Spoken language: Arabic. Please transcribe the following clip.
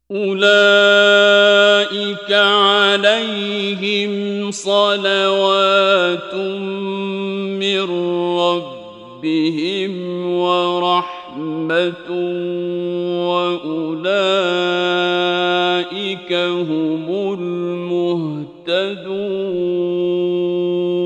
أولئك عليهم صلوات من ربهم ورحمة وأولئك هم المهتدون.